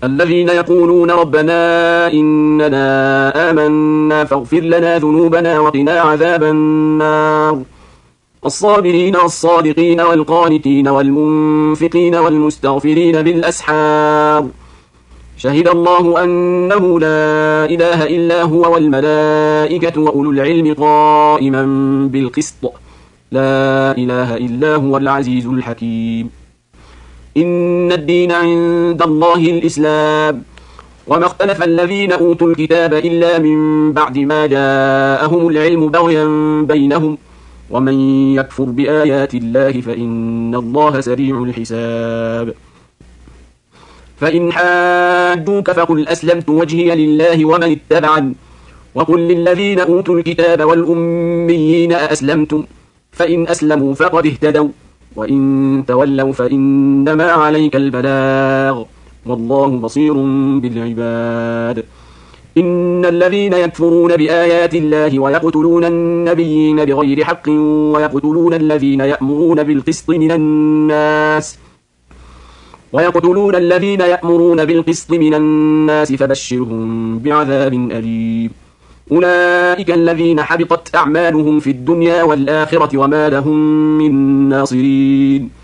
الذين يقولون ربنا إننا آمنا فاغفر لنا ذنوبنا وقنا عذاب النار الصابرين والصادقين والقانتين والمنفقين والمستغفرين بالأسحار شهد الله أنه لا إله إلا هو والملائكة وأولو العلم قائما بالقسط لا إله إلا هو العزيز الحكيم إن الدين عند الله الإسلام وما اختلف الذين أوتوا الكتاب إلا من بعد ما جاءهم العلم بغيا بينهم ومن يكفر بآيات الله فإن الله سريع الحساب فإن حاجوك فقل أسلمت وجهي لله ومن اتبعني وقل للذين أوتوا الكتاب والأميين أأسلمتم فإن أسلموا فقد اهتدوا وإن تولوا فإنما عليك البلاغ والله بصير بالعباد إن الذين يكفرون بآيات الله ويقتلون النبيين بغير حق ويقتلون الذين يأمرون بالقسط من الناس فبشرهم بعذاب أليم أولئك الذين حبطت أعمالهم في الدنيا والآخرة وما لهم من ناصرين